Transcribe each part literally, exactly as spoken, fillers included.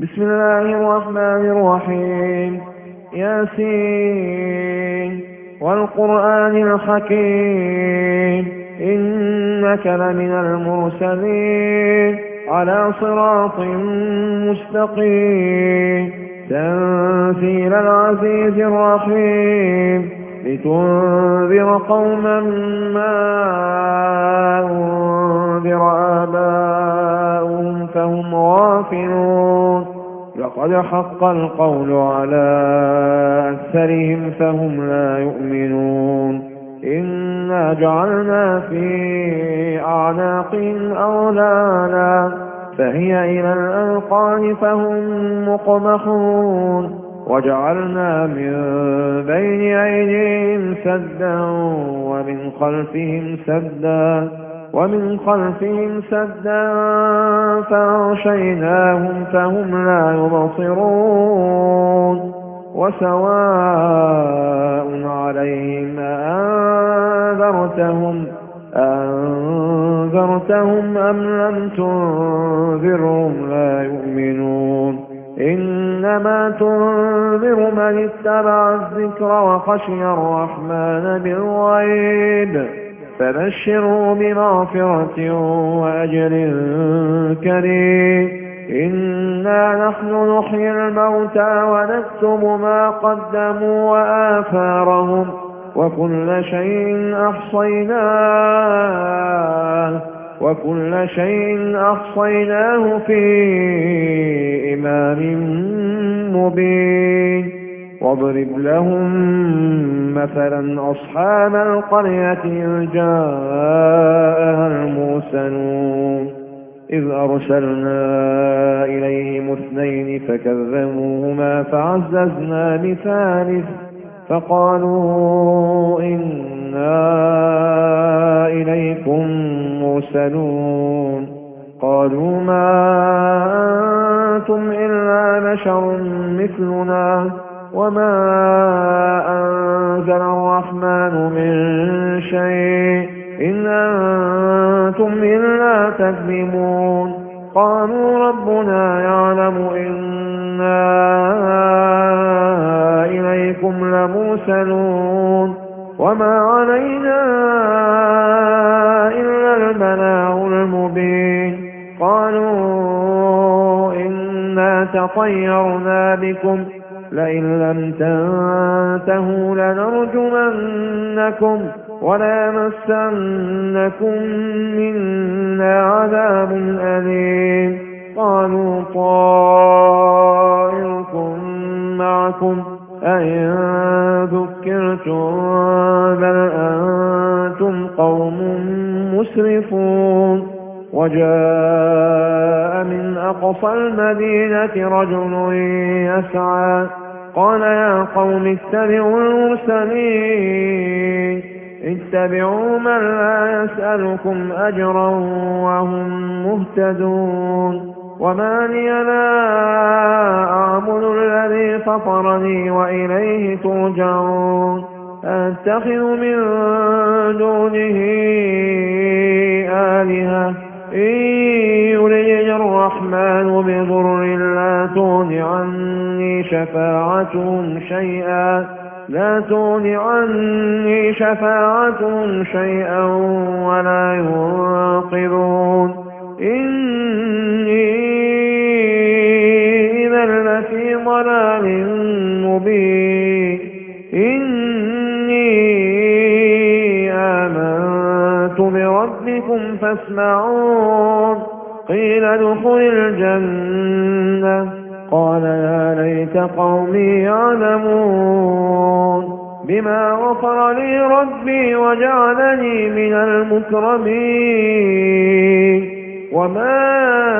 بسم الله الرحمن الرحيم. ياسين والقرآن الحكيم إنك لمن المرسلين على صراط مستقيم تنزيل العزيز الرحيم لتنذر قوما ما أنذر آباؤهم فهم غافلون. لقد حق القول على أكثرهم فهم لا يؤمنون. إنا جعلنا في أعناقهم أغلالا فهي إلى الأذقان فهم مقمحون. وجعلنا من بين أيديهم سدا ومن خلفهم سدا ومن خلفهم سدا فأغشيناهم فهم لا يبصرون. وسواء عليهم أنذرتهم أنذرتهم أم لم تنذرهم لا يؤمنون. إنما تنذر من اتبع الذكر وخشي الرحمن بالغيب فبشره بمغفرة وأجر كريم. إنا نحن نحيي الموتى ونكتب ما قدموا وآثارهم وكل شيء أحصيناه وكل شيء أحصيناه في إمام مبين. واضرب لهم مثلا أصحاب القرية إذ جاءها المرسلون إذ أرسلنا إليهم اثنين فكذبوهما فعززنا بثالث فقالوا إنا إليكم مرسلون. قالوا ما أنتم إلا بشر مثلنا وما أنزل الرحمن من شيء إن أنتم إلا تكذبون. قالوا ربنا يعلم إنا إليكم لمرسلون وما علينا إلا البلاغ المبين. قالوا إنا تطيرنا بكم لئن لم تنتهوا لنرجمنكم وليمسنكم منا عذاب أليم. قالوا طائركم معكم أئن ذكرتم بل أنتم قوم مسرفون. وجاء من أقصى المدينة رجل يسعى قال يا قوم اتبعوا المرسلين اتبعوا من لا يسألكم أجرا وهم مهتدون. وما لي لا أعبد الذي فطرني وإليه ترجعون. أتخذ من دونه آلهة إن يردني الرحمن بضر لا تغن عني شفاعتهم شيئا لا تغن عني شفاعتهم شيئا ولا ينقذون. إني إذا لفي ضلال مبين. إني آمنت بربكم فاسمعون. قيل ادخل الجنة قال يا ليت قومي يعلمون بما غفر لي ربي وجعلني من المكرمين. وما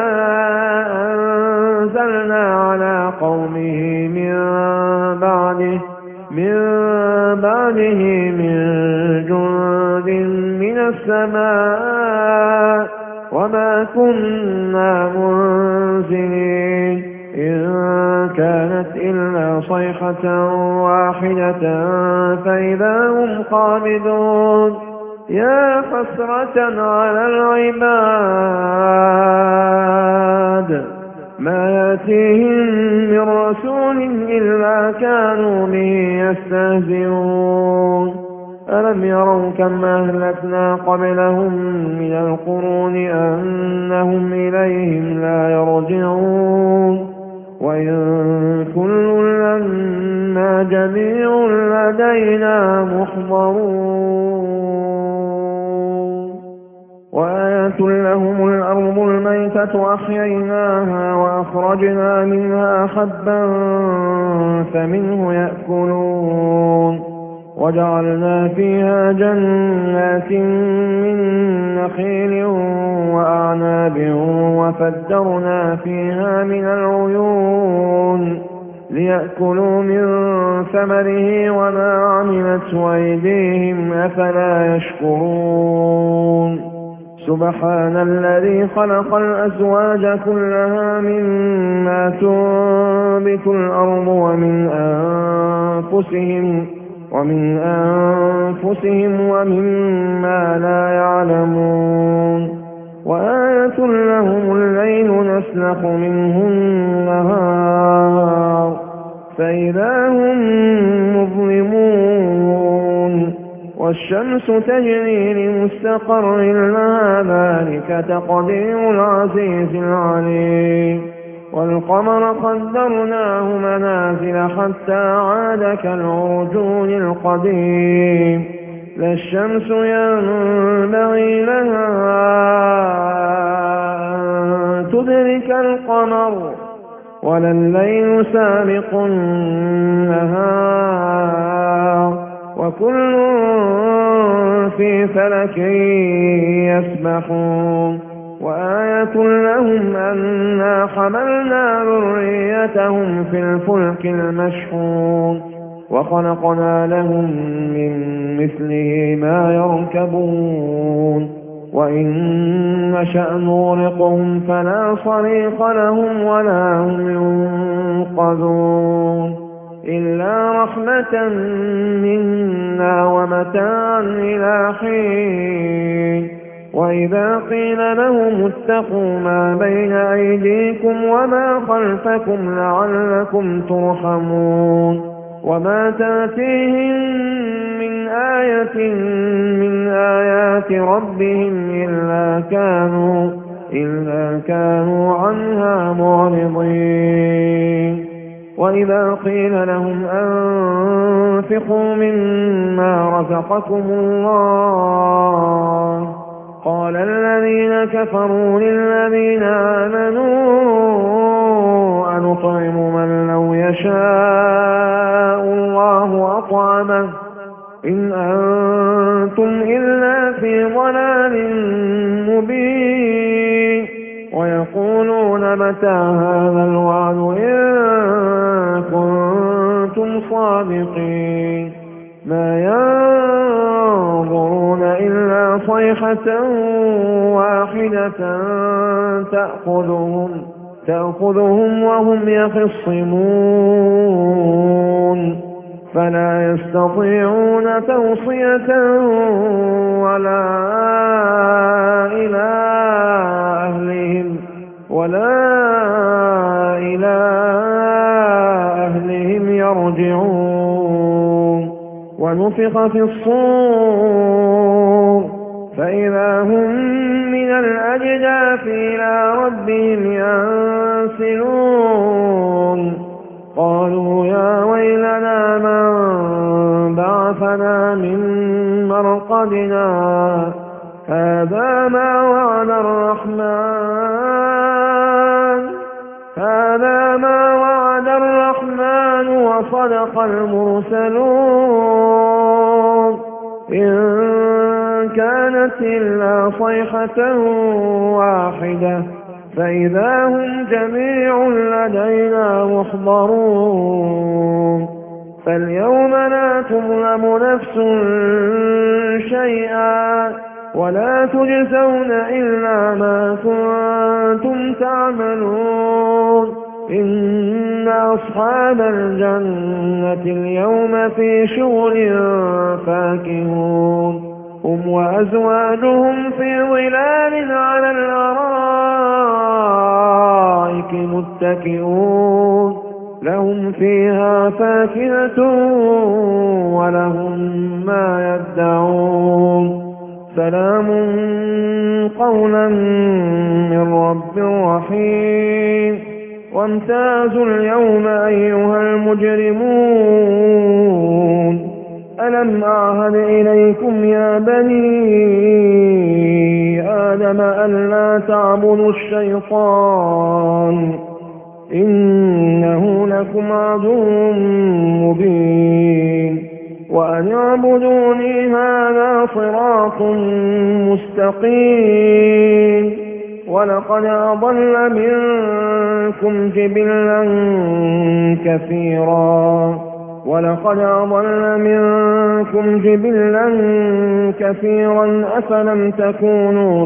أنزلنا على قومه من بعده من بعده من جند من السماء وما كنا منزلين إن كانت إلا صيحة واحدة فإذا هم خامدون. يا حسرة على العباد ما يأتيهم من رسول إلا كانوا به يستهزئون ألم يروا كم أهلكنا قبلهم من القرون أنهم إليهم لا يرجعون وإن كل لما جميع لدينا محضرون وآية لهم الأرض الميتة أحييناها وأخرجنا منها حبا فمنه يأكلون وجعلنا فيها جنات من نخيل وأعناب وفجرنا فيها من العيون ليأكلوا من ثمره وما عملته أيديهم أفلا يشكرون سبحان الذي خلق الأزواج كلها مما تنبت الأرض ومن أنفسهم ومن أنفسهم ومما لا يعلمون وآية لهم الليل نسلخ منه النهار فإذا هم مظلمون والشمس تجري لمستقر لها ذلك تقدير العزيز العليم والقمر قدرناه منازل حتى عاد كالعرجون القديم لا الشمس ينبغي لها أن تدرك القمر ولا الليل سابق النهار وكل في فلك يسبحون وآية لهم أنا حملنا ذريتهم في الفلك المشحون وخلقنا لهم من مثله ما يركبون وإن نشأ نغرقهم فلا صريخ لهم ولا هم ينقذون إلا رحمة منا ومتاعا إلى حين وإذا قيل لهم اتقوا ما بين أيديكم وما خلفكم لعلكم ترحمون وما تأتيهم من آية من آيات ربهم إلا كانوا, إلا كانوا عنها معرضين وإذا قيل لهم أنفقوا مما رزقكم الله قال الذين كفروا للذين آمنوا أنطعم من لو يشاء الله أطعمه إن أنتم إلا في ضلال مبين ويقولون متى هذا الوعد إن كنتم صادقين ما ينظرون إلا صيحة واحدة تأخذهم, تأخذهم وهم يخصمون فلا يستطيعون توصية ولا إلى أهلهم ولا إلى أهلهم يرجعون ونفخ في الصور فإذا هم من الأجداث إلى ربهم ينسلون قالوا يا ويلنا من بعثنا من مرقدنا هذا ما وعد الرحمن هذا ما وعد الرحمن وصدق المرسلون إن كانت إلا صيحة واحدة فإذا هم جميع لدينا محضرون فاليوم لا تظلم نفس شيئا ولا تجزون إلا ما كنتم تعملون إن أصحاب الجنة اليوم في شغل فاكهون هم وأزواجهم في ظلال على الأرائك متكئون لهم فيها فاكهة ولهم ما يدعون سلام قولا من رب رحيم وامتازوا اليوم أيها المجرمون ألم أعهد إليكم يا بني آدم ألا تعبدوا الشيطان إنه لكم عدو مبين وأن اعبدوني هذا صراط مستقيم ولقد أضل منكم جبلا كثيرا ولقد أضل منكم جبلا كثيرا أفلم تكونوا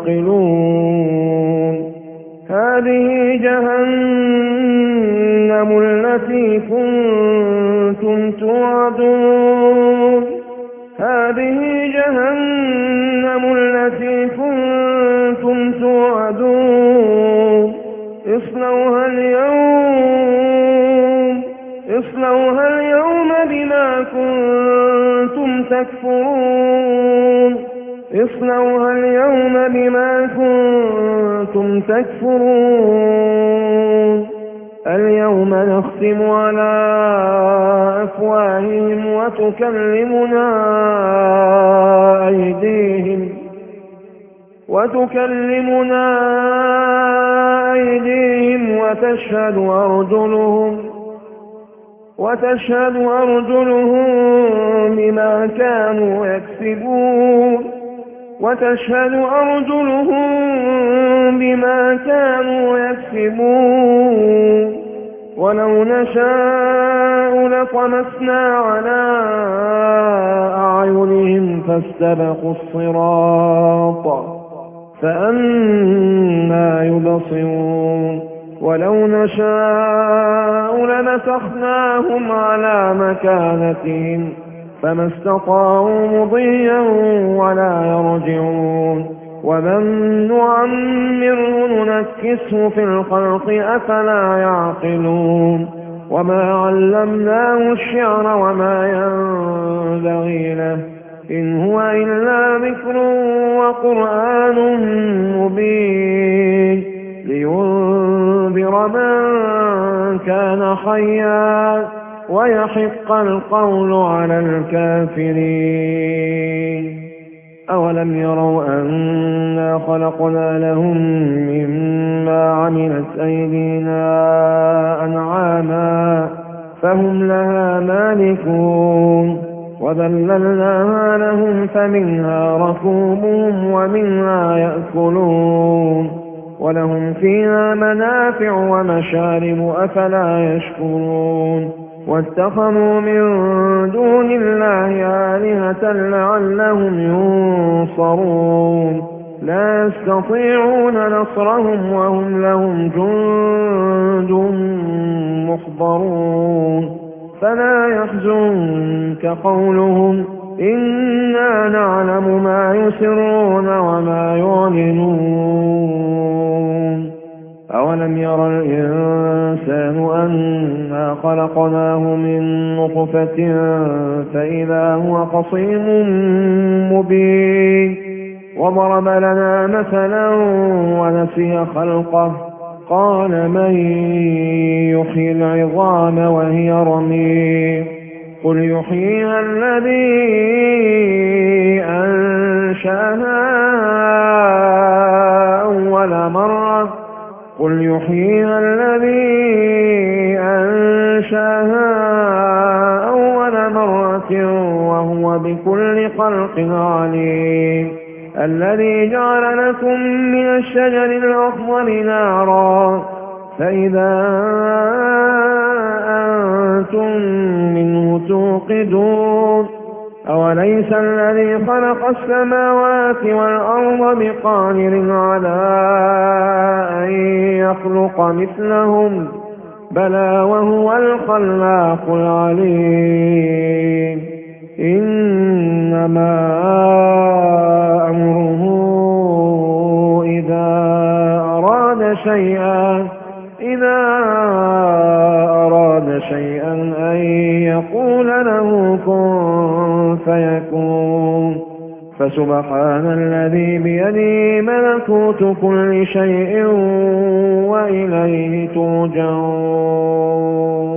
تعقلون هذه جهنم التي كنتم توعدون هذه جهنم التي كنتم توعدون اصلوها اليوم اصلوها اليوم بما كنتم تكفرون اصلوها اليوم بما كنتم تكفرون اليوم نختم على أفواههم وتكلمنا أيديهم وتكلمنا أيديهم وتشهد أرجلهم وتشهد أرجلهم بما كانوا يكسبون وتشهد أرجلهم بما كانوا يكسبون ولو نشاء لطمسنا على أعينهم فاستبقوا الصراط فأنى يبصرون ولو نشاء لمسخناهم على مكانتهم فما استطاعوا مضيا ولا يرجعون ومن نعمره ننكسه في الخلق أفلا يعقلون وما علمناه الشعر وما ينبغي له إن هو إلا ذكر وقرآن مبين لينذر من كان حيا ويحق القول على الكافرين أولم يروا أنا خلقنا لهم مما عملت أيدينا أنعاما فهم لها مالكون وذللناها لهم فمنها ركوبهم ومنها يأكلون ولهم فيها منافع ومشارب أفلا يشكرون واتخذوا من دون الله آلهة لعلهم ينصرون لا يستطيعون نصرهم وهم لهم جند محضرون فلا يحزنك قولهم إنا نعلم ما يسرون وما يعلنون أولم ير الإنسان أنا خلقناه من نطفة فإذا هو خصيم مبين وضرب لنا مثلا ونسي خلقه قال من يحيي العظام وهي رميم قل يحييها الذي أنشأها أول مرة قل يحييها الذي أنشأها أول مرة وهو بكل خلق عليم الذي جعل لكم من الشجر الأخضر نارا فإذا أنتم منه توقدون أوليس الذي خلق السماوات والأرض بقادر على أن يخلق مثلهم بلى وهو الخلاق العليم إن إنما أمره إذا أراد شيئا إذا أراد شيئا أن يقول له كن فيكون. فسبحان الذي بيده ملكوت كل شيء وإليه ترجعون.